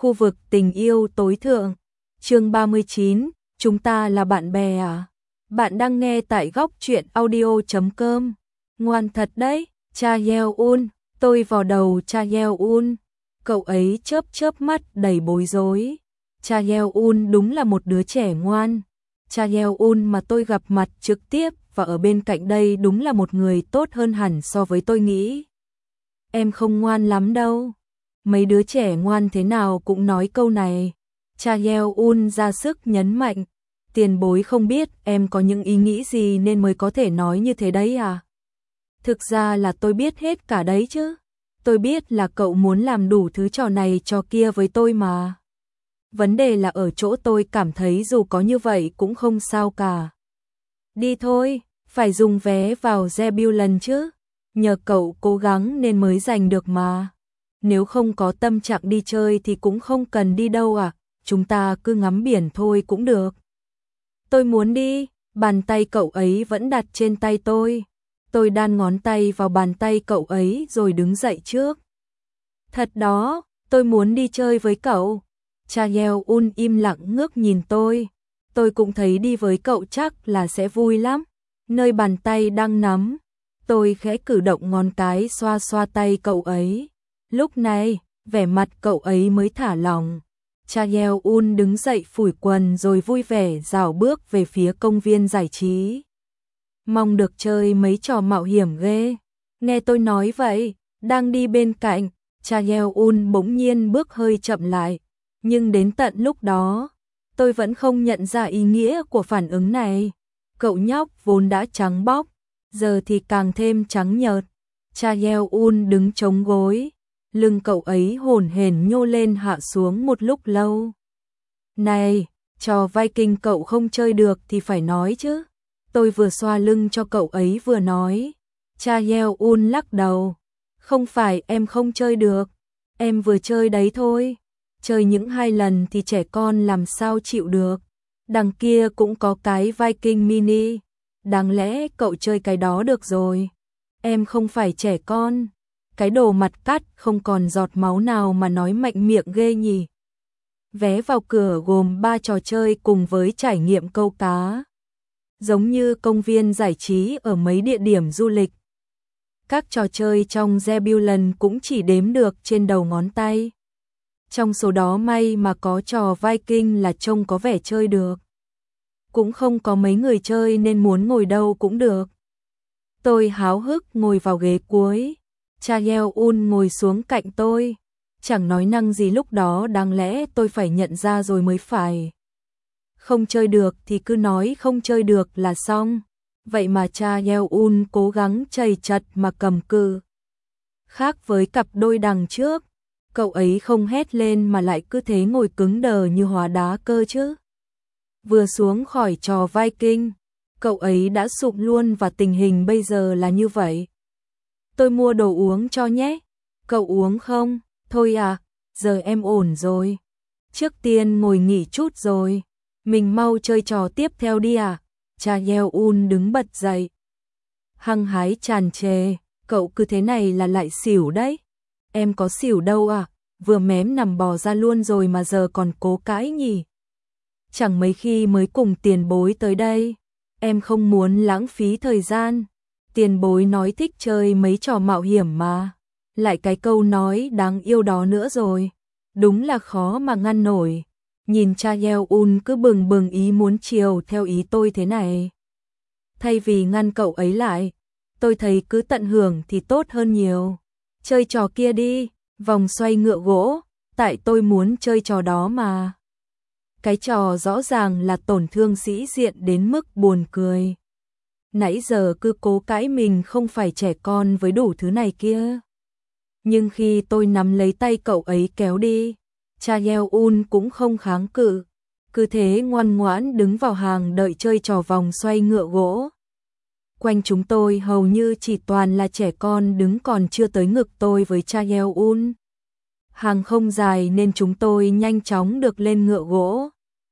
Khu vực tình yêu tối thượng. Chương 39, chúng ta là bạn bè à? Bạn đang nghe tại góc truyện audio.com. Ngoan thật đấy, Cha Yeon, tôi vò đầu Cha Yeon. Cậu ấy chớp chớp mắt đầy bối rối. Cha Yeon đúng là một đứa trẻ ngoan. Cha Yeon mà tôi gặp mặt trực tiếp và ở bên cạnh đây đúng là một người tốt hơn hẳn so với tôi nghĩ. Em không ngoan lắm đâu. Mấy đứa trẻ ngoan thế nào cũng nói câu này. Cha Yeon ra sức nhấn mạnh. Tiền bối không biết em có những ý nghĩ gì nên mới có thể nói như thế đấy à? Thực ra là tôi biết hết cả đấy chứ. Tôi biết là cậu muốn làm đủ thứ trò này trò kia với tôi mà. Vấn đề là ở chỗ tôi cảm thấy dù có như vậy cũng không sao cả. Đi thôi, phải dùng vé vào Zebulon chứ. Nhờ cậu cố gắng nên mới giành được mà. Nếu không có tâm trạng đi chơi thì cũng không cần đi đâu à, chúng ta cứ ngắm biển thôi cũng được. Tôi muốn đi, bàn tay cậu ấy vẫn đặt trên tay tôi. Tôi đan ngón tay vào bàn tay cậu ấy rồi đứng dậy trước. Thật đó, tôi muốn đi chơi với cậu. Cha Yeon im lặng ngước nhìn tôi. Tôi cũng thấy đi với cậu chắc là sẽ vui lắm. Nơi bàn tay đang nắm, tôi khẽ cử động ngón cái xoa xoa tay cậu ấy. Lúc này, vẻ mặt cậu ấy mới thả lỏng. Cha Yeon đứng dậy phủi quần rồi vui vẻ rảo bước về phía công viên giải trí. Mong được chơi mấy trò mạo hiểm ghê. Nghe tôi nói vậy, đang đi bên cạnh, cha Yeon bỗng nhiên bước hơi chậm lại. Nhưng đến tận lúc đó, tôi vẫn không nhận ra ý nghĩa của phản ứng này. Cậu nhóc vốn đã trắng bóc, giờ thì càng thêm trắng nhợt. Cha Yeon đứng chống gối. Lưng cậu ấy hổn hển nhô lên hạ xuống một lúc lâu. Này, trò Viking cậu không chơi được thì phải nói chứ. Tôi vừa xoa lưng cho cậu ấy vừa nói. Cha Yeon lắc đầu. Không phải em không chơi được. Em vừa chơi đấy thôi. Chơi những 2 lần thì trẻ con làm sao chịu được. Đằng kia cũng có cái Viking mini. Đáng lẽ cậu chơi cái đó được rồi. Em không phải trẻ con. Cái đồ mặt cắt không còn giọt máu nào mà nói mạnh miệng ghê nhỉ. Vé vào cửa gồm 3 trò chơi cùng với trải nghiệm câu cá. Giống như công viên giải trí ở mấy địa điểm du lịch. Các trò chơi trong Zebulon cũng chỉ đếm được trên đầu ngón tay. Trong số đó may mà có trò Viking là trông có vẻ chơi được. Cũng không có mấy người chơi nên muốn ngồi đâu cũng được. Tôi háo hức ngồi vào ghế cuối. Cha Yeon ngồi xuống cạnh tôi. Chẳng nói năng gì lúc đó đáng lẽ tôi phải nhận ra rồi mới phải. Không chơi được thì cứ nói không chơi được là xong. Vậy mà cha Yeon cố gắng chầy chật mà cầm cự. Khác với cặp đôi đằng trước, cậu ấy không hét lên mà lại cứ thế ngồi cứng đờ như hóa đá cơ chứ. Vừa xuống khỏi trò Viking, cậu ấy đã sụp luôn và tình hình bây giờ là như vậy. Tôi mua đồ uống cho nhé. Cậu uống không? Thôi à, giờ em ổn rồi. Trước tiên ngồi nghỉ chút rồi. Mình mau chơi trò tiếp theo đi à? Cha Yeon đứng bật dậy. Hăng hái tràn trề, cậu cứ thế này là lại xỉu đấy. Em có xỉu đâu à? Vừa mém nằm bò ra luôn rồi mà giờ còn cố cãi nhỉ? Chẳng mấy khi mới cùng tiền bối tới đây. Em không muốn lãng phí thời gian. Tiền bối nói thích chơi mấy trò mạo hiểm mà. Lại cái câu nói đáng yêu đó nữa rồi. Đúng là khó mà ngăn nổi. Nhìn cha Yeon cứ bừng bừng ý muốn chiều theo ý tôi thế này. Thay vì ngăn cậu ấy lại, tôi thấy cứ tận hưởng thì tốt hơn nhiều. Chơi trò kia đi, vòng xoay ngựa gỗ, tại tôi muốn chơi trò đó mà. Cái trò rõ ràng là tổn thương sĩ diện đến mức buồn cười. Nãy giờ cứ cố cãi mình không phải trẻ con với đủ thứ này kia. Nhưng khi tôi nắm lấy tay cậu ấy kéo đi, cha Yeon cũng không kháng cự. Cứ thế ngoan ngoãn đứng vào hàng đợi chơi trò vòng xoay ngựa gỗ. Quanh chúng tôi hầu như chỉ toàn là trẻ con đứng còn chưa tới ngực tôi với cha Yeon. Hàng không dài nên chúng tôi nhanh chóng được lên ngựa gỗ.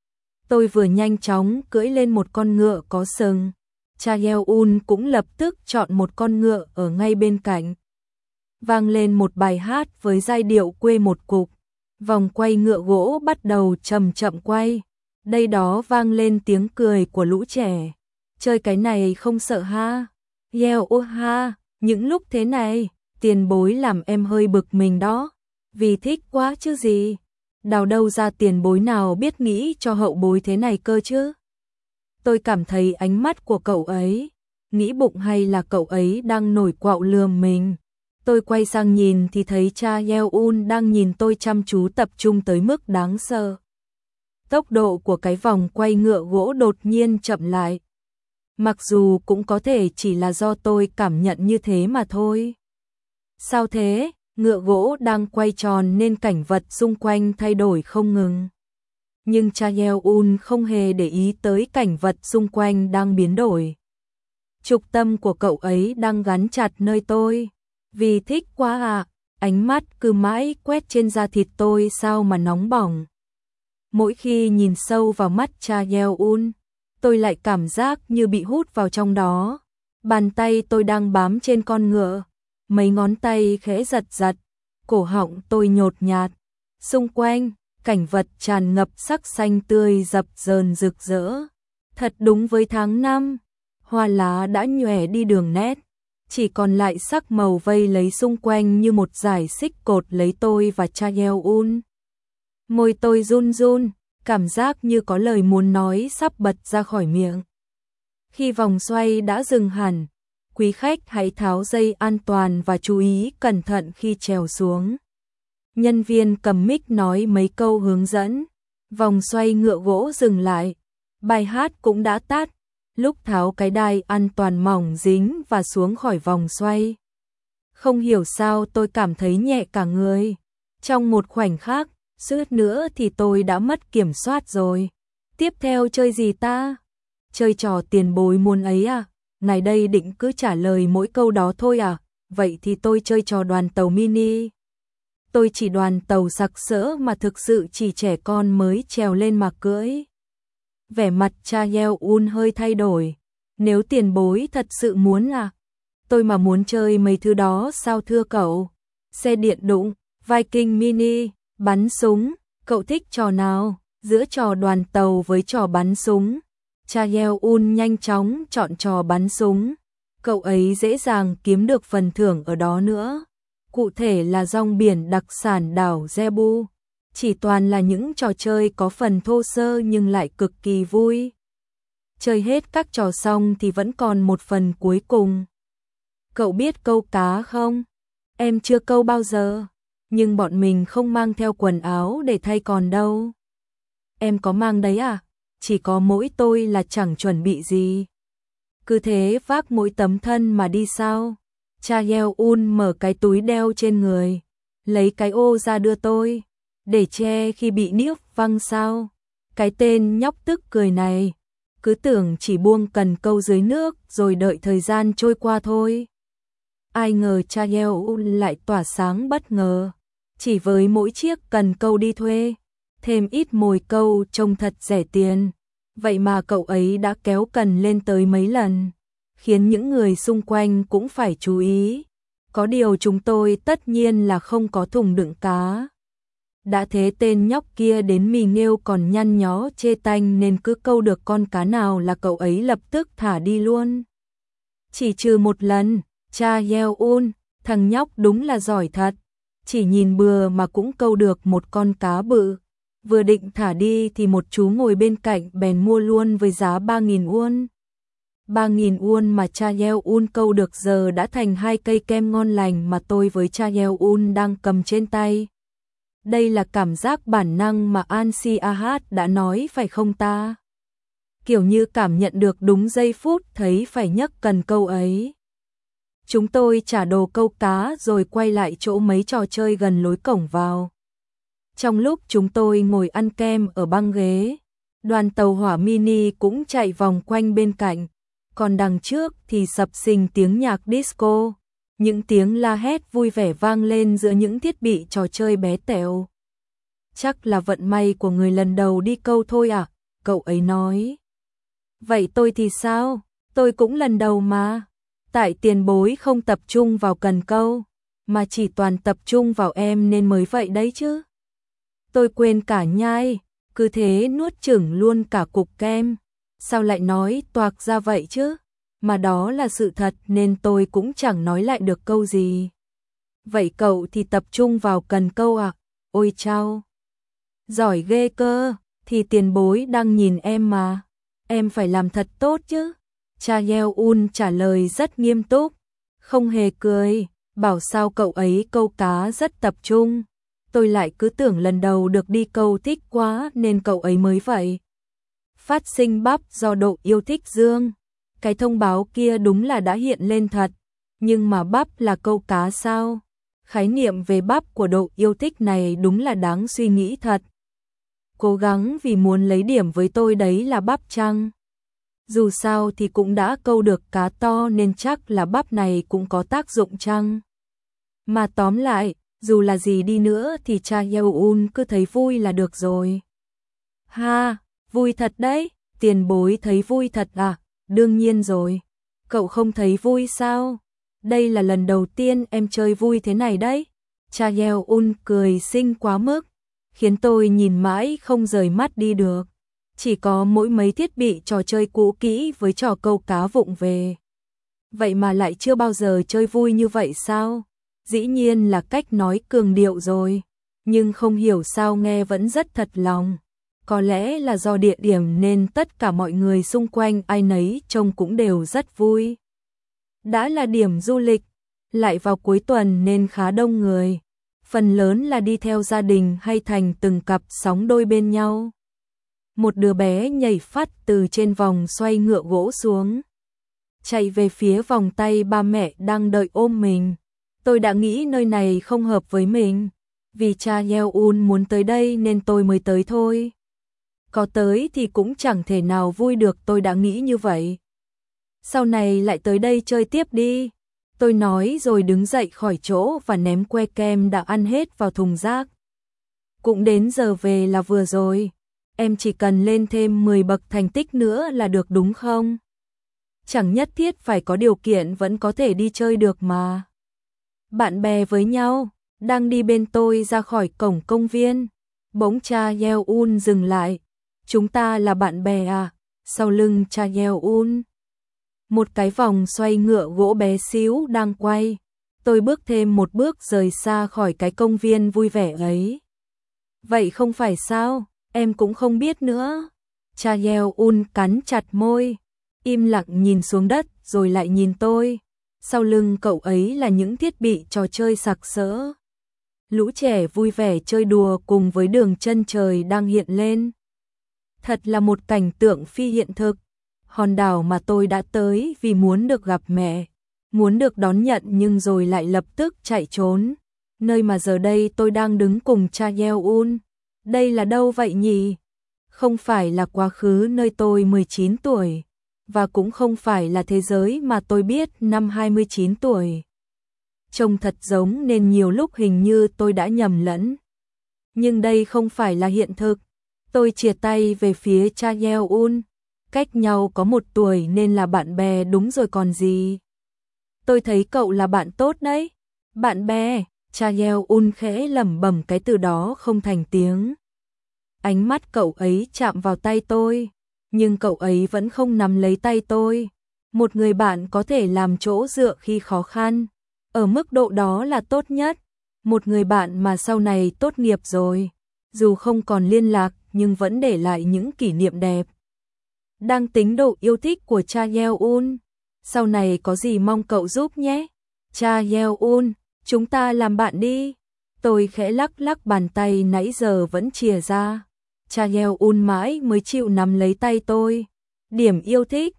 Tôi vừa nhanh chóng cưỡi lên một con ngựa có sừng. Cha Yeon cũng lập tức chọn một con ngựa ở ngay bên cạnh. Vang lên một bài hát với giai điệu quê một cục. Vòng quay ngựa gỗ bắt đầu chậm chậm quay. Đây đó vang lên tiếng cười của lũ trẻ. Chơi cái này không sợ ha? Yeo ô ha, những lúc thế này, tiền bối làm em hơi bực mình đó. Vì thích quá chứ gì. Đào đâu ra tiền bối nào biết nghĩ cho hậu bối thế này cơ chứ. Tôi cảm thấy ánh mắt của cậu ấy, nghĩ bụng hay là cậu ấy đang nổi quạo lườm mình. Tôi quay sang nhìn thì thấy cha Yeon đang nhìn tôi chăm chú tập trung tới mức đáng sợ. Tốc độ của cái vòng quay ngựa gỗ đột nhiên chậm lại. Mặc dù cũng có thể chỉ là do tôi cảm nhận như thế mà thôi. Sao thế? Ngựa gỗ đang quay tròn nên cảnh vật xung quanh thay đổi không ngừng. Nhưng cha Yeon không hề để ý tới cảnh vật xung quanh đang biến đổi. Trục tâm của cậu ấy đang gắn chặt nơi tôi. Vì thích quá à, ánh mắt cứ mãi quét trên da thịt tôi sao mà nóng bỏng. Mỗi khi nhìn sâu vào mắt cha Yeon, tôi lại cảm giác như bị hút vào trong đó. Bàn tay tôi đang bám trên con ngựa, mấy ngón tay khẽ giật giật, cổ họng tôi nhột nhạt. Xung quanh, cảnh vật tràn ngập sắc xanh tươi dập dờn rực rỡ. Thật đúng với tháng 5, hoa lá đã nhòe đi đường nét, chỉ còn lại sắc màu vây lấy xung quanh như một dải xích cột lấy tôi và cha Yeon. Môi tôi run run, cảm giác như có lời muốn nói sắp bật ra khỏi miệng. Khi vòng xoay đã dừng hẳn, quý khách hãy tháo dây an toàn và chú ý cẩn thận khi trèo xuống. Nhân viên cầm mic nói mấy câu hướng dẫn, vòng xoay ngựa gỗ dừng lại, bài hát cũng đã tắt. Lúc tháo cái đai an toàn mỏng dính và xuống khỏi vòng xoay. Không hiểu sao tôi cảm thấy nhẹ cả người. Trong một khoảnh khắc, suýt nữa thì tôi đã mất kiểm soát rồi. Tiếp theo chơi gì ta? Chơi trò tiền bối muốn ấy à? Ngài đây định cứ trả lời mỗi câu đó thôi à? Vậy thì tôi chơi trò đoàn tàu mini. Tôi chỉ đoàn tàu sặc sỡ mà thực sự chỉ trẻ con mới trèo lên mà cưỡi. Vẻ mặt cha Yeon hơi thay đổi. Nếu tiền bối thật sự muốn à? Tôi mà muốn chơi mấy thứ đó sao thưa cậu? Xe điện đụng, Viking mini, bắn súng, cậu thích trò nào? Giữa trò đoàn tàu với trò bắn súng. Cha Yeon nhanh chóng chọn trò bắn súng. Cậu ấy dễ dàng kiếm được phần thưởng ở đó nữa. Cụ thể là rong biển đặc sản đảo Jebu. Chỉ toàn là những trò chơi có phần thô sơ nhưng lại cực kỳ vui. Chơi hết các trò xong thì vẫn còn một phần cuối cùng. Cậu biết câu cá không? Em chưa câu bao giờ, nhưng bọn mình không mang theo quần áo để thay còn đâu. Em có mang đấy à? Chỉ có mỗi tôi là chẳng chuẩn bị gì. Cứ thế vác mỗi tấm thân mà đi sao? Cha Yeon mở cái túi đeo trên người, lấy cái ô ra đưa tôi. Để che khi bị niếc văng sao? Cái tên nhóc tức cười này, cứ tưởng chỉ buông cần câu dưới nước rồi đợi thời gian trôi qua thôi. Ai ngờ cha Yeon lại tỏa sáng bất ngờ. Chỉ với mỗi chiếc cần câu đi thuê, thêm ít mồi câu trông thật rẻ tiền. Vậy mà cậu ấy đã kéo cần lên tới mấy lần, khiến những người xung quanh cũng phải chú ý. Có điều chúng tôi tất nhiên là không có thùng đựng cá. Đã thế tên nhóc kia đến mì nghêu còn nhăn nhó chê tanh nên cứ câu được con cá nào là cậu ấy lập tức thả đi luôn. Chỉ trừ một lần, cha Yeon, thằng nhóc đúng là giỏi thật. Chỉ nhìn bừa mà cũng câu được một con cá bự. Vừa định thả đi thì một chú ngồi bên cạnh bèn mua luôn với giá 3.000 won. 3.000 won mà cha Yeon câu được giờ đã thành 2 cây kem ngon lành mà tôi với cha Yeon đang cầm trên tay. Đây là cảm giác bản năng mà An Si Ahat đã nói phải không ta? Kiểu như cảm nhận được đúng giây phút thấy phải nhấc cần câu ấy. Chúng tôi trả đồ câu cá rồi quay lại chỗ mấy trò chơi gần lối cổng vào. Trong lúc chúng tôi ngồi ăn kem ở băng ghế, đoàn tàu hỏa mini cũng chạy vòng quanh bên cạnh, còn đằng trước thì sập sình tiếng nhạc disco. Những tiếng la hét vui vẻ vang lên giữa những thiết bị trò chơi bé tẹo. Chắc là vận may của người lần đầu đi câu thôi à, cậu ấy nói. Vậy tôi thì sao? Tôi cũng lần đầu mà. Tại tiền bối không tập trung vào cần câu, mà chỉ toàn tập trung vào em nên mới vậy đấy chứ. Tôi quên cả nhai, cứ thế nuốt chửng luôn cả cục kem. Sao lại nói toạc ra vậy chứ? Mà đó là sự thật nên tôi cũng chẳng nói lại được câu gì. Vậy cậu thì tập trung vào cần câu à? Ôi chao! Giỏi ghê cơ, thì tiền bối đang nhìn em mà. Em phải làm thật tốt chứ. Cha Yeon trả lời rất nghiêm túc, không hề cười, bảo sao cậu ấy câu cá rất tập trung. Tôi lại cứ tưởng lần đầu được đi câu thích quá nên cậu ấy mới vậy. Phát sinh bắp do độ yêu thích dương. Cái thông báo kia đúng là đã hiện lên thật, nhưng mà bắp là câu cá sao? Khái niệm về bắp của độ yêu thích này đúng là đáng suy nghĩ thật. Cố gắng vì muốn lấy điểm với tôi đấy là bắp chăng? Dù sao thì cũng đã câu được cá to nên chắc là bắp này cũng có tác dụng chăng? Mà tóm lại, dù là gì đi nữa thì cha Yeon cứ thấy vui là được rồi. Ha, vui thật đấy, tiền bối thấy vui thật à? Đương nhiên rồi. Cậu không thấy vui sao? Đây là lần đầu tiên em chơi vui thế này đấy. Cha Yeon cười xinh quá mức, khiến tôi nhìn mãi không rời mắt đi được. Chỉ có mỗi mấy thiết bị trò chơi cũ kỹ với trò câu cá vụng về. Vậy mà lại chưa bao giờ chơi vui như vậy sao? Dĩ nhiên là cách nói cường điệu rồi, nhưng không hiểu sao nghe vẫn rất thật lòng. Có lẽ là do địa điểm nên tất cả mọi người xung quanh ai nấy trông cũng đều rất vui. Đã là điểm du lịch, lại vào cuối tuần nên khá đông người. Phần lớn là đi theo gia đình hay thành từng cặp sóng đôi bên nhau. Một đứa bé nhảy phắt từ trên vòng xoay ngựa gỗ xuống, chạy về phía vòng tay ba mẹ đang đợi ôm mình. Tôi đã nghĩ nơi này không hợp với mình, vì cha Yeon muốn tới đây nên tôi mới tới thôi. Có tới thì cũng chẳng thể nào vui được, tôi đã nghĩ như vậy. Sau này lại tới đây chơi tiếp đi. Tôi nói rồi đứng dậy khỏi chỗ và ném que kem đã ăn hết vào thùng rác. Cũng đến giờ về là vừa rồi. Em chỉ cần lên thêm 10 bậc thành tích nữa là được đúng không? Chẳng nhất thiết phải có điều kiện vẫn có thể đi chơi được mà. Bạn bè với nhau, đang đi bên tôi ra khỏi cổng công viên. Bỗng cha Yeon dừng lại. Chúng ta là bạn bè à? Sau lưng cha Yeon, một cái vòng xoay ngựa gỗ bé xíu đang quay. Tôi bước thêm một bước rời xa khỏi cái công viên vui vẻ ấy. Vậy không phải sao? Em cũng không biết nữa. Cha Yeon cắn chặt môi, im lặng nhìn xuống đất rồi lại nhìn tôi. Sau lưng cậu ấy là những thiết bị trò chơi sặc sỡ. Lũ trẻ vui vẻ chơi đùa cùng với đường chân trời đang hiện lên. Thật là một cảnh tượng phi hiện thực. Hòn đảo mà tôi đã tới vì muốn được gặp mẹ, muốn được đón nhận nhưng rồi lại lập tức chạy trốn. Nơi mà giờ đây tôi đang đứng cùng cha Yeon. Đây là đâu vậy nhỉ? Không phải là quá khứ nơi tôi 19 tuổi, và cũng không phải là thế giới mà tôi biết năm 29 tuổi. Trông thật giống nên nhiều lúc hình như tôi đã nhầm lẫn. Nhưng đây không phải là hiện thực. Tôi chìa tay về phía cha Yeon. Cách nhau có 1 tuổi nên là bạn bè đúng rồi còn gì. Tôi thấy cậu là bạn tốt đấy. Bạn bè, cha Yeon khẽ lẩm bẩm cái từ đó không thành tiếng. Ánh mắt cậu ấy chạm vào tay tôi, nhưng cậu ấy vẫn không nắm lấy tay tôi. Một người bạn có thể làm chỗ dựa khi khó khăn, ở mức độ đó là tốt nhất. Một người bạn mà sau này tốt nghiệp rồi, dù không còn liên lạc nhưng vẫn để lại những kỷ niệm đẹp. Đang tính độ yêu thích của cha Yeon, sau này có gì mong cậu giúp nhé. Cha Yeon, chúng ta làm bạn đi. Tôi khẽ lắc lắc bàn tay nãy giờ vẫn chìa ra. Cha Yeon mãi mới chịu nắm lấy tay tôi. Điểm yêu thích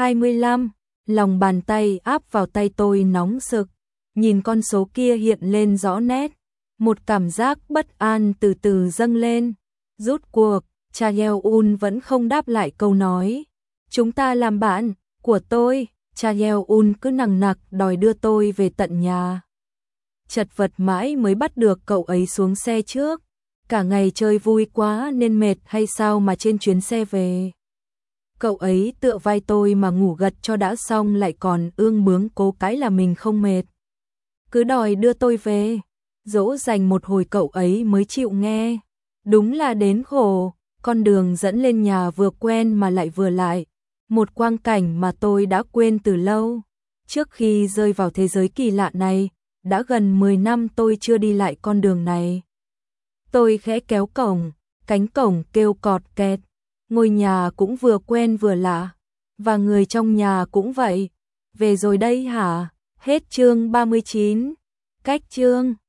25. Lòng bàn tay áp vào tay tôi nóng sực. Nhìn con số kia hiện lên rõ nét. Một cảm giác bất an từ từ dâng lên. Rút cuộc, cha Yeon vẫn không đáp lại câu nói. Chúng ta làm bạn của tôi. Cha Yeon cứ nằng nặc đòi đưa tôi về tận nhà. Chật vật mãi mới bắt được cậu ấy xuống xe trước. Cả ngày chơi vui quá nên mệt hay sao mà trên chuyến xe về. Cậu ấy tựa vai tôi mà ngủ gật cho đã xong lại còn ương bướng cố cái là mình không mệt. Cứ đòi đưa tôi về. Dỗ dành một hồi cậu ấy mới chịu nghe. Đúng là đến khổ, con đường dẫn lên nhà vừa quen mà lại vừa lại. Một quang cảnh mà tôi đã quên từ lâu. Trước khi rơi vào thế giới kỳ lạ này, đã gần 10 năm tôi chưa đi lại con đường này. Tôi khẽ kéo cổng, cánh cổng kêu cọt kẹt. Ngôi nhà cũng vừa quen vừa lạ. Và người trong nhà cũng vậy. Về rồi đây hả? Hết chương 39. Cách chương